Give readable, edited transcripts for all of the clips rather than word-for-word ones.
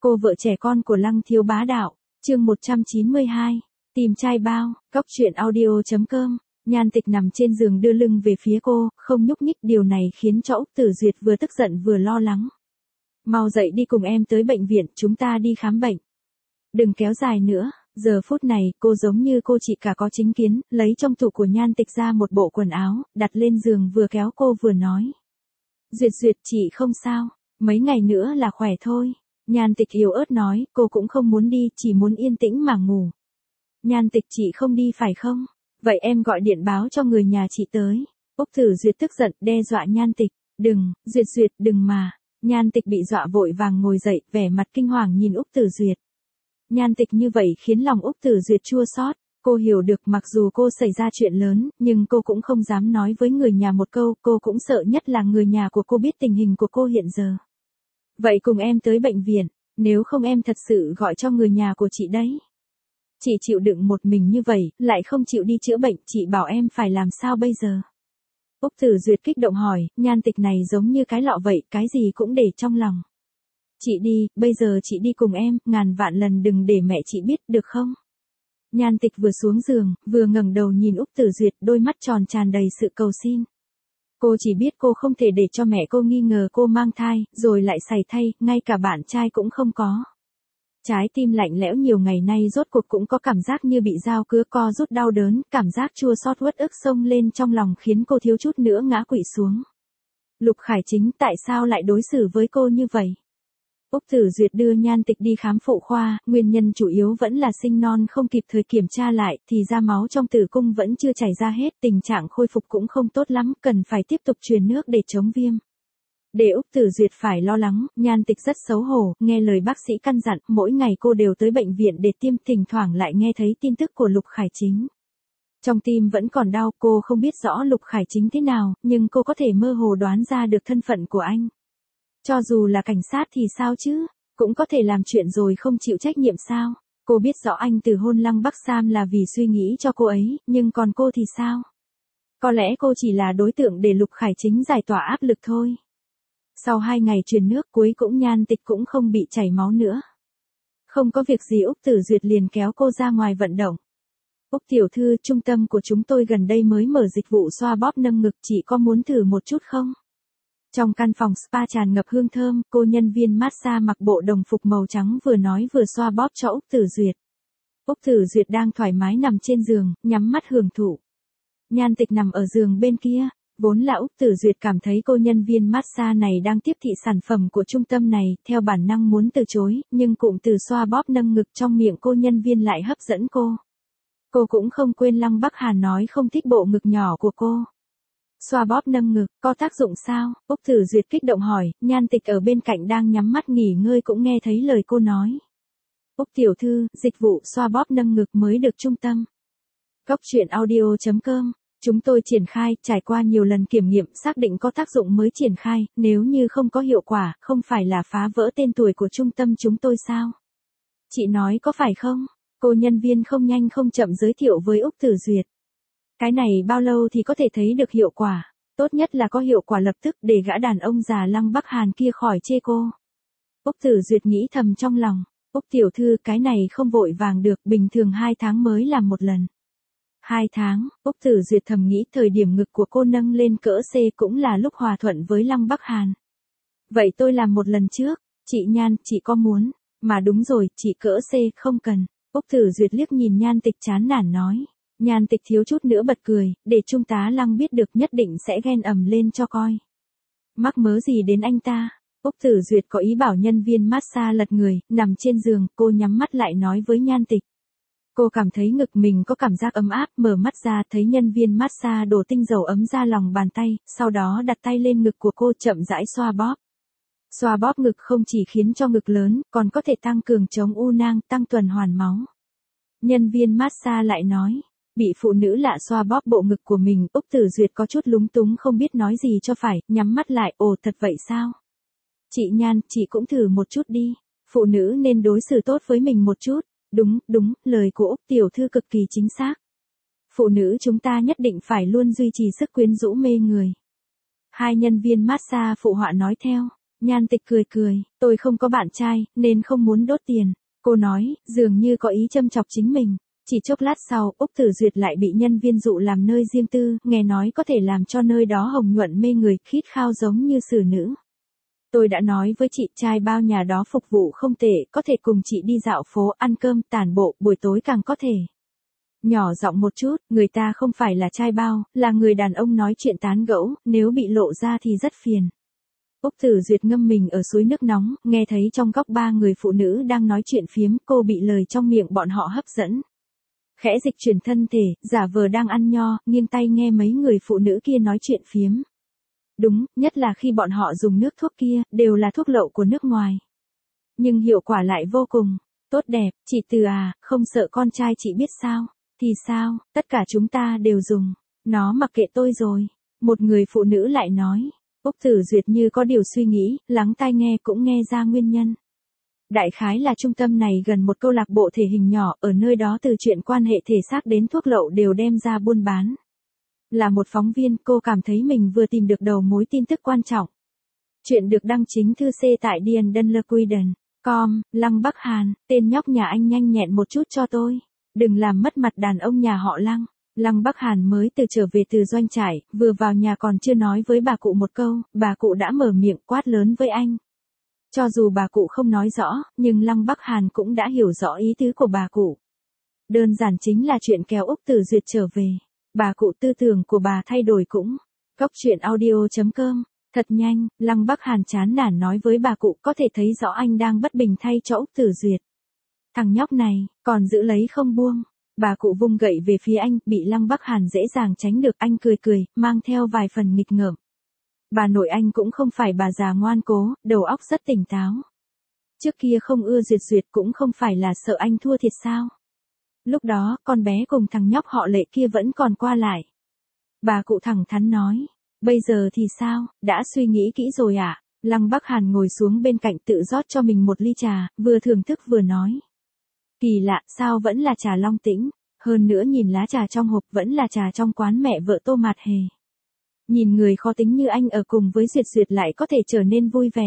Cô vợ trẻ con của Lăng Thiếu Bá Đạo, chương 192, tìm trai bao, góc truyện audio.com. Nhan Tịch nằm trên giường đưa lưng về phía cô, không nhúc nhích, điều này khiến cho Úc Tử Duyệt vừa tức giận vừa lo lắng. Mau dậy đi cùng em tới bệnh viện, chúng ta đi khám bệnh. Đừng kéo dài nữa, giờ phút này cô giống như cô chị cả có chính kiến, lấy trong tủ của Nhan Tịch ra một bộ quần áo, đặt lên giường vừa kéo cô vừa nói. Duyệt Duyệt, chị không sao, mấy ngày nữa là khỏe thôi. Nhan Tịch yếu ớt nói, cô cũng không muốn đi, chỉ muốn yên tĩnh mà ngủ. Nhan Tịch, chị không đi phải không? Vậy em gọi điện báo cho người nhà chị tới. Úc Tử Duyệt tức giận, đe dọa Nhan Tịch. Đừng, Duyệt Duyệt, đừng mà. Nhan Tịch bị dọa vội vàng ngồi dậy, vẻ mặt kinh hoàng nhìn Úc Tử Duyệt. Nhan Tịch như vậy khiến lòng Úc Tử Duyệt chua xót. Cô hiểu được mặc dù cô xảy ra chuyện lớn, nhưng cô cũng không dám nói với người nhà một câu, cô cũng sợ nhất là người nhà của cô biết tình hình của cô hiện giờ. Vậy cùng em tới bệnh viện, nếu không em thật sự gọi cho người nhà của chị đấy. Chị chịu đựng một mình như vậy, lại không chịu đi chữa bệnh, chị bảo em phải làm sao bây giờ? Úc Tử Duyệt kích động hỏi, Nhan Tịch này giống như cái lọ vậy, cái gì cũng để trong lòng. Chị đi, bây giờ chị đi cùng em, ngàn vạn lần đừng để mẹ chị biết, được không? Nhan Tịch vừa xuống giường, vừa ngẩng đầu nhìn Úc Tử Duyệt, đôi mắt tròn tràn đầy sự cầu xin. Cô chỉ biết cô không thể để cho mẹ cô nghi ngờ cô mang thai, rồi lại sảy thai, ngay cả bạn trai cũng không có. Trái tim lạnh lẽo nhiều ngày nay rốt cuộc cũng có cảm giác như bị dao cứa co rút đau đớn, cảm giác chua xót uất ức xông lên trong lòng khiến cô thiếu chút nữa ngã quỵ xuống. Lục Khải Chính tại sao lại đối xử với cô như vậy? Úc Tử Duyệt đưa Nhan Tịch đi khám phụ khoa, nguyên nhân chủ yếu vẫn là sinh non không kịp thời kiểm tra lại, thì ra máu trong tử cung vẫn chưa chảy ra hết, tình trạng khôi phục cũng không tốt lắm, cần phải tiếp tục truyền nước để chống viêm. Để Úc Tử Duyệt phải lo lắng, Nhan Tịch rất xấu hổ, nghe lời bác sĩ căn dặn, mỗi ngày cô đều tới bệnh viện để tiêm, thỉnh thoảng lại nghe thấy tin tức của Lục Khải Chính. Trong tim vẫn còn đau, cô không biết rõ Lục Khải Chính thế nào, nhưng cô có thể mơ hồ đoán ra được thân phận của anh. Cho dù là cảnh sát thì sao chứ, cũng có thể làm chuyện rồi không chịu trách nhiệm sao? Cô biết rõ anh từ hôn Lăng Bắc Sam là vì suy nghĩ cho cô ấy, nhưng còn cô thì sao? Có lẽ cô chỉ là đối tượng để Lục Khải Chính giải tỏa áp lực thôi. Sau 2 ngày truyền nước cuối cũng Nhan Tịch cũng không bị chảy máu nữa. Không có việc gì Úc Tử Duyệt liền kéo cô ra ngoài vận động. Úc tiểu thư, trung tâm của chúng tôi gần đây mới mở dịch vụ xoa bóp nâng ngực, chị có muốn thử một chút không? Trong căn phòng spa tràn ngập hương thơm, cô nhân viên massage mặc bộ đồng phục màu trắng vừa nói vừa xoa bóp cho Úc Tử Duyệt. Úc Tử Duyệt đang thoải mái nằm trên giường, nhắm mắt hưởng thụ. Nhan Tịch nằm ở giường bên kia, vốn là Úc Tử Duyệt cảm thấy cô nhân viên massage này đang tiếp thị sản phẩm của trung tâm này, theo bản năng muốn từ chối, nhưng cụm từ xoa bóp nâng ngực trong miệng cô nhân viên lại hấp dẫn cô. Cô cũng không quên Lăng Bắc Hàn nói không thích bộ ngực nhỏ của cô. Xoa bóp nâng ngực, có tác dụng sao? Úc Tử Duyệt kích động hỏi, Nhan Tịch ở bên cạnh đang nhắm mắt nghỉ ngơi cũng nghe thấy lời cô nói. Úc tiểu thư, dịch vụ xoa bóp nâng ngực mới được trung tâm. Góc truyện audio.com. Chúng tôi triển khai, trải qua nhiều lần kiểm nghiệm, xác định có tác dụng mới triển khai, nếu như không có hiệu quả, không phải là phá vỡ tên tuổi của trung tâm chúng tôi sao? Chị nói có phải không? Cô nhân viên không nhanh không chậm giới thiệu với Úc Tử Duyệt. Cái này bao lâu thì có thể thấy được hiệu quả? Tốt nhất là có hiệu quả lập tức để gã đàn ông già Lăng Bắc Hàn kia khỏi chê cô. Úc Tử Duyệt nghĩ thầm trong lòng. Úc tiểu thư, cái này không vội vàng được, bình thường 2 tháng mới làm một lần. 2 tháng, Úc Tử Duyệt thầm nghĩ thời điểm ngực của cô nâng lên cỡ C cũng là lúc hòa thuận với Lăng Bắc Hàn. Vậy tôi làm một lần trước, chị Nhan, chị có muốn? Mà đúng rồi, chị cỡ C không cần. Úc Tử Duyệt liếc nhìn Nhan Tịch chán nản nói. Nhan Tịch thiếu chút nữa bật cười, để Trung tá Lăng biết được nhất định sẽ ghen ầm lên cho coi. Mắc mớ gì đến anh ta? Úc Tử Duyệt có ý bảo nhân viên massage lật người, nằm trên giường, cô nhắm mắt lại nói với Nhan Tịch. Cô cảm thấy ngực mình có cảm giác ấm áp, mở mắt ra thấy nhân viên massage đổ tinh dầu ấm ra lòng bàn tay, sau đó đặt tay lên ngực của cô chậm rãi xoa bóp. Xoa bóp ngực không chỉ khiến cho ngực lớn, còn có thể tăng cường chống u nang, tăng tuần hoàn máu. Nhân viên massage lại nói, bị phụ nữ lạ xoa bóp bộ ngực của mình, Úc Tử Duyệt có chút lúng túng không biết nói gì cho phải, nhắm mắt lại, ồ thật vậy sao? Chị Nhan, chị cũng thử một chút đi, phụ nữ nên đối xử tốt với mình một chút. Đúng, lời của Úc tiểu thư cực kỳ chính xác. Phụ nữ chúng ta nhất định phải luôn duy trì sức quyến rũ mê người. 2 nhân viên massage phụ họa nói theo. Nhan Tịch cười cười, tôi không có bạn trai, nên không muốn đốt tiền. Cô nói, dường như có ý châm chọc chính mình. Chỉ chốc lát sau, Úc Tử Duyệt lại bị nhân viên dụ làm nơi riêng tư, nghe nói có thể làm cho nơi đó hồng nhuận mê người, khít khao giống như xử nữ. Tôi đã nói với chị trai bao nhà đó phục vụ không tệ, có thể cùng chị đi dạo phố, ăn cơm, tản bộ, buổi tối càng có thể. Nhỏ giọng một chút, người ta không phải là trai bao, là người đàn ông nói chuyện tán gẫu, nếu bị lộ ra thì rất phiền. Úc Tử Duyệt ngâm mình ở suối nước nóng, nghe thấy trong góc ba người phụ nữ đang nói chuyện phiếm, cô bị lời trong miệng bọn họ hấp dẫn. Khẽ dịch chuyển thân thể, giả vờ đang ăn nho, nghiêng tay nghe mấy người phụ nữ kia nói chuyện phiếm. Đúng, nhất là khi bọn họ dùng nước thuốc kia, đều là thuốc lậu của nước ngoài. Nhưng hiệu quả lại vô cùng tốt đẹp. Chị Từ à, không sợ con trai chị biết sao? Thì sao, tất cả chúng ta đều dùng. Nó mặc kệ tôi rồi. Một người phụ nữ lại nói. Úc Tử Duyệt như có điều suy nghĩ, lắng tai nghe cũng nghe ra nguyên nhân. Đại khái là trung tâm này gần một câu lạc bộ thể hình nhỏ, ở nơi đó từ chuyện quan hệ thể xác đến thuốc lậu đều đem ra buôn bán. Là một phóng viên, cô cảm thấy mình vừa tìm được đầu mối tin tức quan trọng. Chuyện được đăng chính thư C tại DianDunlequiden.com, Lăng Bắc Hàn, tên nhóc nhà anh nhanh nhẹn một chút cho tôi. Đừng làm mất mặt đàn ông nhà họ Lăng. Lăng Bắc Hàn mới từ trở về từ doanh trại, vừa vào nhà còn chưa nói với bà cụ một câu, bà cụ đã mở miệng quát lớn với anh. Cho dù bà cụ không nói rõ, nhưng Lăng Bắc Hàn cũng đã hiểu rõ ý tứ của bà cụ. Đơn giản chính là chuyện kéo Úc Tử Duyệt trở về. Bà cụ tư tưởng của bà thay đổi cũng. Cóc truyện audio.com. Thật nhanh, Lăng Bắc Hàn chán nản nói với bà cụ có thể thấy rõ anh đang bất bình thay cho Úc Tử Duyệt. Thằng nhóc này, còn giữ lấy không buông. Bà cụ vung gậy về phía anh, bị Lăng Bắc Hàn dễ dàng tránh được, anh cười cười, mang theo vài phần nghịch ngợm. Bà nội anh cũng không phải bà già ngoan cố, đầu óc rất tỉnh táo. Trước kia không ưa Duyệt Duyệt cũng không phải là sợ anh thua thiệt sao. Lúc đó, con bé cùng thằng nhóc họ Lệ kia vẫn còn qua lại. Bà cụ thẳng thắn nói, bây giờ thì sao, đã suy nghĩ kỹ rồi à? Lăng Bắc Hàn ngồi xuống bên cạnh tự rót cho mình một ly trà, vừa thưởng thức vừa nói. Kỳ lạ, sao vẫn là trà Long Tĩnh, hơn nữa nhìn lá trà trong hộp vẫn là trà trong quán mẹ vợ Tô Mạt Hề. Nhìn người khó tính như anh ở cùng với Duyệt Duyệt lại có thể trở nên vui vẻ.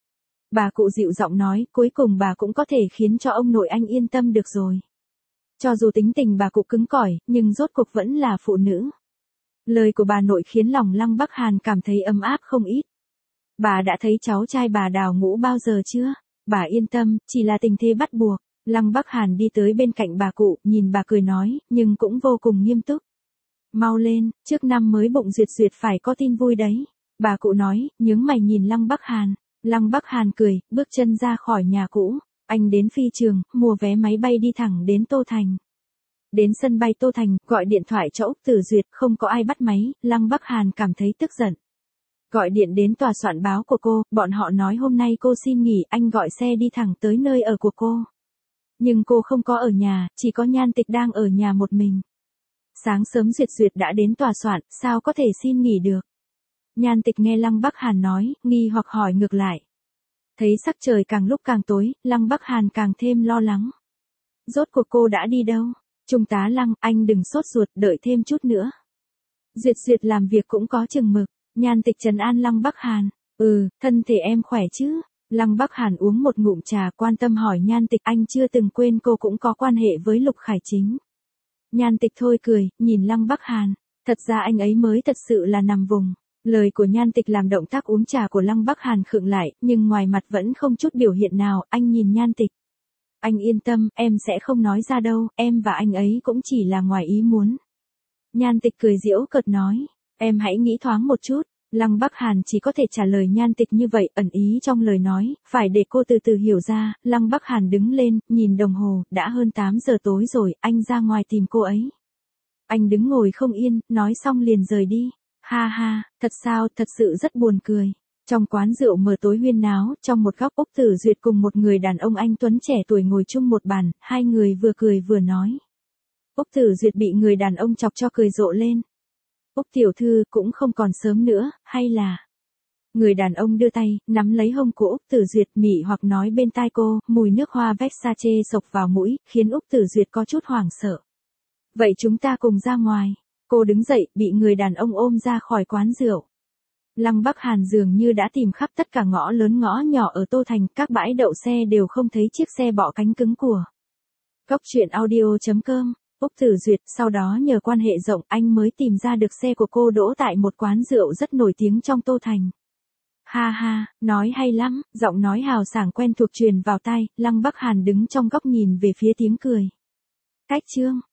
Bà cụ dịu giọng nói, cuối cùng bà cũng có thể khiến cho ông nội anh yên tâm được rồi. Cho dù tính tình bà cụ cứng cỏi, nhưng rốt cuộc vẫn là phụ nữ. Lời của bà nội khiến lòng Lăng Bắc Hàn cảm thấy ấm áp không ít. Bà đã thấy cháu trai bà đào ngũ bao giờ chưa? Bà yên tâm, chỉ là tình thế bắt buộc. Lăng Bắc Hàn đi tới bên cạnh bà cụ, nhìn bà cười nói, nhưng cũng vô cùng nghiêm túc. Mau lên, trước năm mới bụng Duyệt Duyệt phải có tin vui đấy. Bà cụ nói, nhướng mày nhìn Lăng Bắc Hàn. Lăng Bắc Hàn cười, bước chân ra khỏi nhà cũ. Anh đến phi trường, mua vé máy bay đi thẳng đến Tô Thành. Đến sân bay Tô Thành, gọi điện thoại cho Úc Tử Duyệt, không có ai bắt máy, Lăng Bắc Hàn cảm thấy tức giận. Gọi điện đến tòa soạn báo của cô, bọn họ nói hôm nay cô xin nghỉ, anh gọi xe đi thẳng tới nơi ở của cô. Nhưng cô không có ở nhà, chỉ có Nhan Tịch đang ở nhà một mình. Sáng sớm Duyệt Duyệt đã đến tòa soạn, sao có thể xin nghỉ được? Nhan Tịch nghe Lăng Bắc Hàn nói, nghi hoặc hỏi ngược lại. Thấy sắc trời càng lúc càng tối, Lăng Bắc Hàn càng thêm lo lắng. Rốt cuộc cô đã đi đâu? Trung tá Lăng, anh đừng sốt ruột, đợi thêm chút nữa. Duyệt Duyệt làm việc cũng có chừng mực. Nhan Tịch trấn an Lăng Bắc Hàn. Thân thể em khỏe chứ? Lăng Bắc Hàn uống một ngụm trà, quan tâm hỏi Nhan Tịch, anh chưa từng quên cô cũng có quan hệ với Lục Khải Chính. Nhan Tịch thôi cười, nhìn Lăng Bắc Hàn. Thật ra anh ấy mới thật sự là nằm vùng. Lời của Nhan Tịch làm động tác uống trà của Lăng Bắc Hàn khựng lại, nhưng ngoài mặt vẫn không chút biểu hiện nào, anh nhìn Nhan Tịch. Anh yên tâm, em sẽ không nói ra đâu, em và anh ấy cũng chỉ là ngoài ý muốn. Nhan Tịch cười giễu cợt nói, em hãy nghĩ thoáng một chút. Lăng Bắc Hàn chỉ có thể trả lời Nhan Tịch như vậy, ẩn ý trong lời nói, phải để cô từ từ hiểu ra. Lăng Bắc Hàn đứng lên, nhìn đồng hồ, đã hơn 8 giờ tối rồi, anh ra ngoài tìm cô ấy. Anh đứng ngồi không yên, nói xong liền rời đi. Ha ha, thật sao, thật sự rất buồn cười. Trong quán rượu mờ tối huyên náo, trong một góc Úc Tử Duyệt cùng một người đàn ông anh tuấn trẻ tuổi ngồi chung một bàn, hai người vừa cười vừa nói. Úc Tử Duyệt bị người đàn ông chọc cho cười rộ lên. Úc tiểu thư, cũng không còn sớm nữa, hay là... Người đàn ông đưa tay, nắm lấy hông của Úc Tử Duyệt, mị hoặc nói bên tai cô, mùi nước hoa Versace sộc vào mũi, khiến Úc Tử Duyệt có chút hoảng sợ. Vậy chúng ta cùng ra ngoài. Cô đứng dậy, bị người đàn ông ôm ra khỏi quán rượu. Lăng Bắc Hàn dường như đã tìm khắp tất cả ngõ lớn ngõ nhỏ ở Tô Thành, các bãi đậu xe đều không thấy chiếc xe bọ cánh cứng của. Góc truyện audio.com, Úc Tử Duyệt, sau đó nhờ quan hệ rộng anh mới tìm ra được xe của cô đỗ tại một quán rượu rất nổi tiếng trong Tô Thành. Ha ha, nói hay lắm, giọng nói hào sảng quen thuộc truyền vào tai, Lăng Bắc Hàn đứng trong góc nhìn về phía tiếng cười. Cách chương.